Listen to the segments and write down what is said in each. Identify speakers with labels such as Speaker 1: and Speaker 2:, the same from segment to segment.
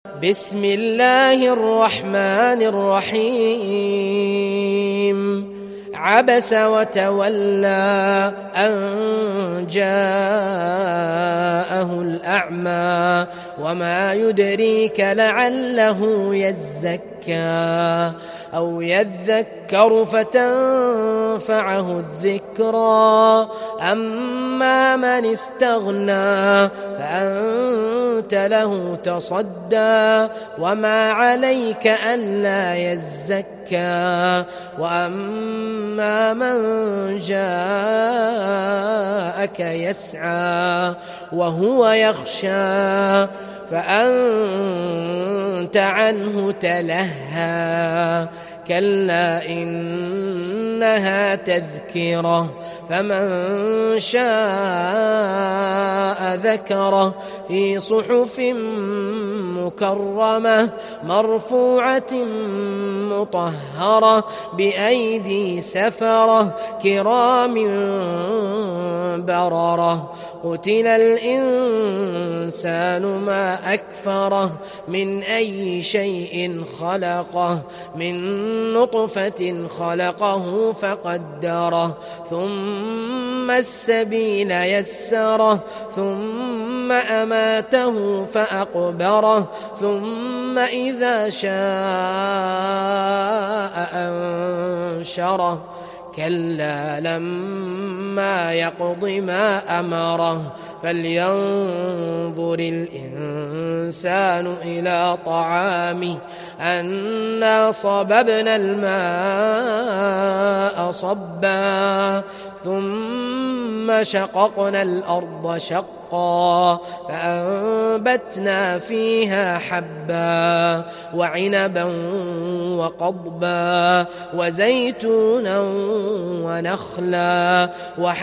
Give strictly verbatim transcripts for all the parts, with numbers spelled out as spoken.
Speaker 1: بسم الله الرحمن الرحيم عبس وتولى أن جاءه الأعمى وما يدريك لعله يزكى أو يذكر فتنفعه الذكرى أما من استغنى فأنت له تصدى وما عليك ألا يزكى وأما من جاءك يسعى وهو يخشى فأنت عنه تلهى كلا إنها تذكرة فمن شاء ذكره في صحف مكرمة مرفوعة مطهرة بأيدي سفرة كرام بررة قتل الإنسان ما أكفره من أي شيء خلقه من نطفة خلقه فقدره ثم السبيل يسره ثم أماته فأقبره ثم إذا شاء أنشره كلا لما يقض ما أمره فلينظر الإنسان إلى طعامه أنا صببنا الماء صبا ثم شققنا الأرض شقا فأنبتنا فيها حبا وعنبا وقضبا وزيتونا ونخلا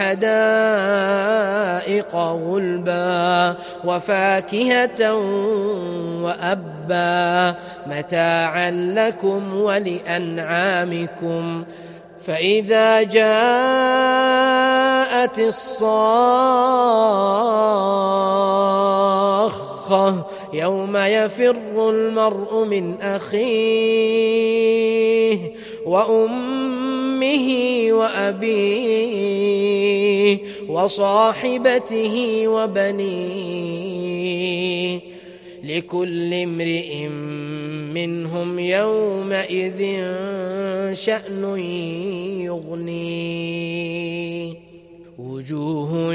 Speaker 1: وحدائق غلبا وفاكهة وأبا متاعا لكم ولأنعامكم فإذا جاءت الصاخة يوم يفر المرء من أخيه وأمه وأبيه وصاحبته وبنيه لكل امرئ منهم يومئذ شأن يغنيه وجوه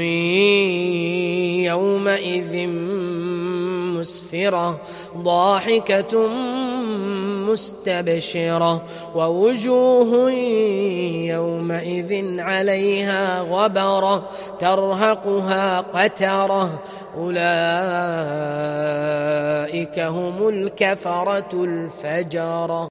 Speaker 1: يومئذ مسفرة ضاحكة مستبشرة ووجوه يومئذ عليها غبرة ترهقها قترة أولئك هم الكفرة الفجرة.